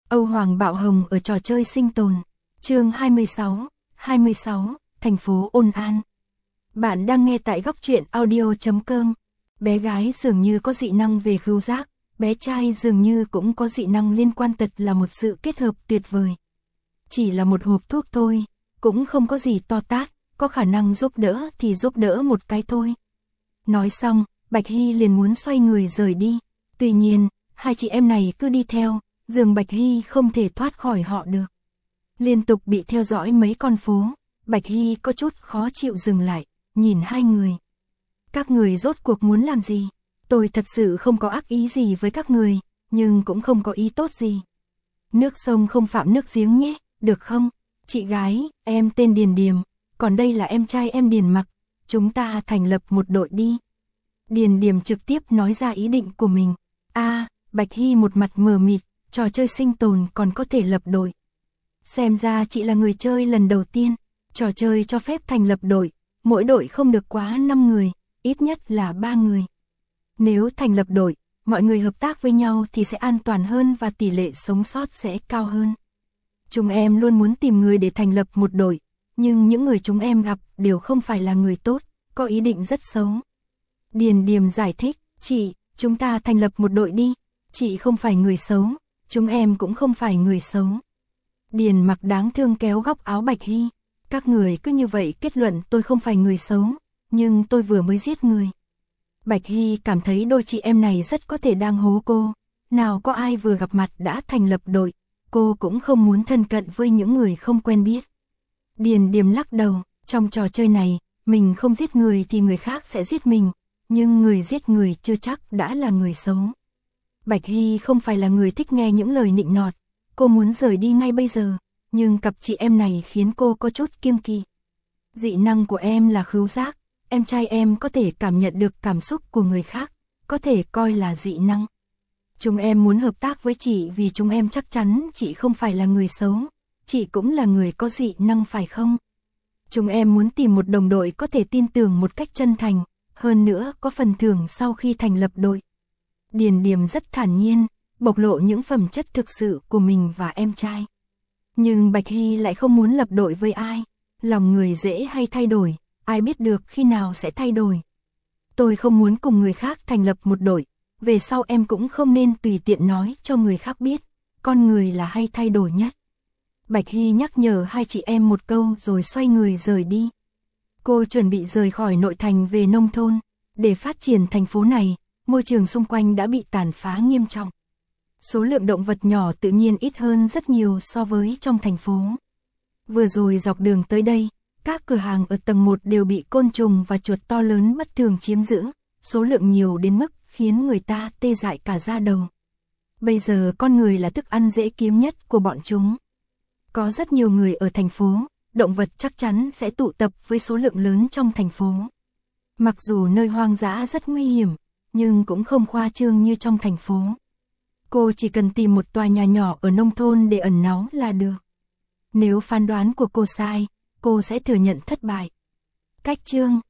Âu Hoàng Bạo Hồng ở trò chơi sinh tồn. Chương 26, thành phố Ôn An. Bạn đang nghe tại góc truyện audio.com. Bé gái dường như có dị năng về khứu giác, bé trai dường như cũng có dị năng liên quan, tật là một sự kết hợp tuyệt vời. Chỉ là một hộp thuốc thôi, cũng không có gì to tát, có khả năng giúp đỡ thì giúp đỡ một cái thôi. Nói xong, Bạch Hy liền muốn xoay người rời đi. Tuy nhiên, hai chị em này cứ đi theo, dường Bạch Hy không thể thoát khỏi họ được. Liên tục bị theo dõi mấy con phố, Bạch Hy có chút khó chịu dừng lại, nhìn hai người. Các người rốt cuộc muốn làm gì? Tôi thật sự không có ác ý gì với các người, nhưng cũng không có ý tốt gì. Nước sông không phạm nước giếng nhé, được không? Chị gái, em tên Điền Điềm, còn đây là em trai em Điền Mặc, chúng ta thành lập một đội đi. Điền Điềm trực tiếp nói ra ý định của mình. Bạch Hy một mặt mờ mịt, trò chơi sinh tồn còn có thể lập đội. Xem ra chị là người chơi lần đầu tiên, trò chơi cho phép thành lập đội, mỗi đội không được quá 5 người, ít nhất là 3 người. Nếu thành lập đội, mọi người hợp tác với nhau thì sẽ an toàn hơn và tỷ lệ sống sót sẽ cao hơn. Chúng em luôn muốn tìm người để thành lập một đội, nhưng những người chúng em gặp đều không phải là người tốt, có ý định rất xấu. Điền Điềm giải thích, chị, chúng ta thành lập một đội đi, chị không phải người xấu, chúng em cũng không phải người xấu. Điền Mặc đáng thương kéo góc áo Bạch Hy, các người cứ như vậy kết luận tôi không phải người xấu, nhưng tôi vừa mới giết người. Bạch Hy cảm thấy đôi chị em này rất có thể đang hố cô, nào có ai vừa gặp mặt đã thành lập đội, cô cũng không muốn thân cận với những người không quen biết. Điền Điềm lắc đầu, trong trò chơi này, mình không giết người thì người khác sẽ giết mình, nhưng người giết người chưa chắc đã là người xấu. Bạch Hy không phải là người thích nghe những lời nịnh nọt, cô muốn rời đi ngay bây giờ, nhưng cặp chị em này khiến cô có chút kiêng kỵ. Dị năng của em là khứu giác, em trai em có thể cảm nhận được cảm xúc của người khác, có thể coi là dị năng. Chúng em muốn hợp tác với chị vì chúng em chắc chắn chị không phải là người xấu, chị cũng là người có dị năng phải không? Chúng em muốn tìm một đồng đội có thể tin tưởng một cách chân thành, hơn nữa có phần thưởng sau khi thành lập đội. Điền Điềm rất thản nhiên, bộc lộ những phẩm chất thực sự của mình và em trai. Nhưng Bạch Hy lại không muốn lập đội với ai, lòng người dễ hay thay đổi, ai biết được khi nào sẽ thay đổi. Tôi không muốn cùng người khác thành lập một đội, về sau em cũng không nên tùy tiện nói cho người khác biết, con người là hay thay đổi nhất. Bạch Hy nhắc nhở hai chị em một câu rồi xoay người rời đi. Cô chuẩn bị rời khỏi nội thành về nông thôn, để phát triển thành phố này, môi trường xung quanh đã bị tàn phá nghiêm trọng. Số lượng động vật nhỏ tự nhiên ít hơn rất nhiều so với trong thành phố. Vừa rồi dọc đường tới đây, các cửa hàng ở tầng 1 đều bị côn trùng và chuột to lớn bất thường chiếm giữ, số lượng nhiều đến mức khiến người ta tê dại cả da đầu. Bây giờ con người là thức ăn dễ kiếm nhất của bọn chúng. Có rất nhiều người ở thành phố, động vật chắc chắn sẽ tụ tập với số lượng lớn trong thành phố. Mặc dù nơi hoang dã rất nguy hiểm, nhưng cũng không khoa trương như trong thành phố. Cô chỉ cần tìm một tòa nhà nhỏ ở nông thôn để ẩn náu là được. Nếu phán đoán của cô sai, cô sẽ thừa nhận thất bại. Cách chương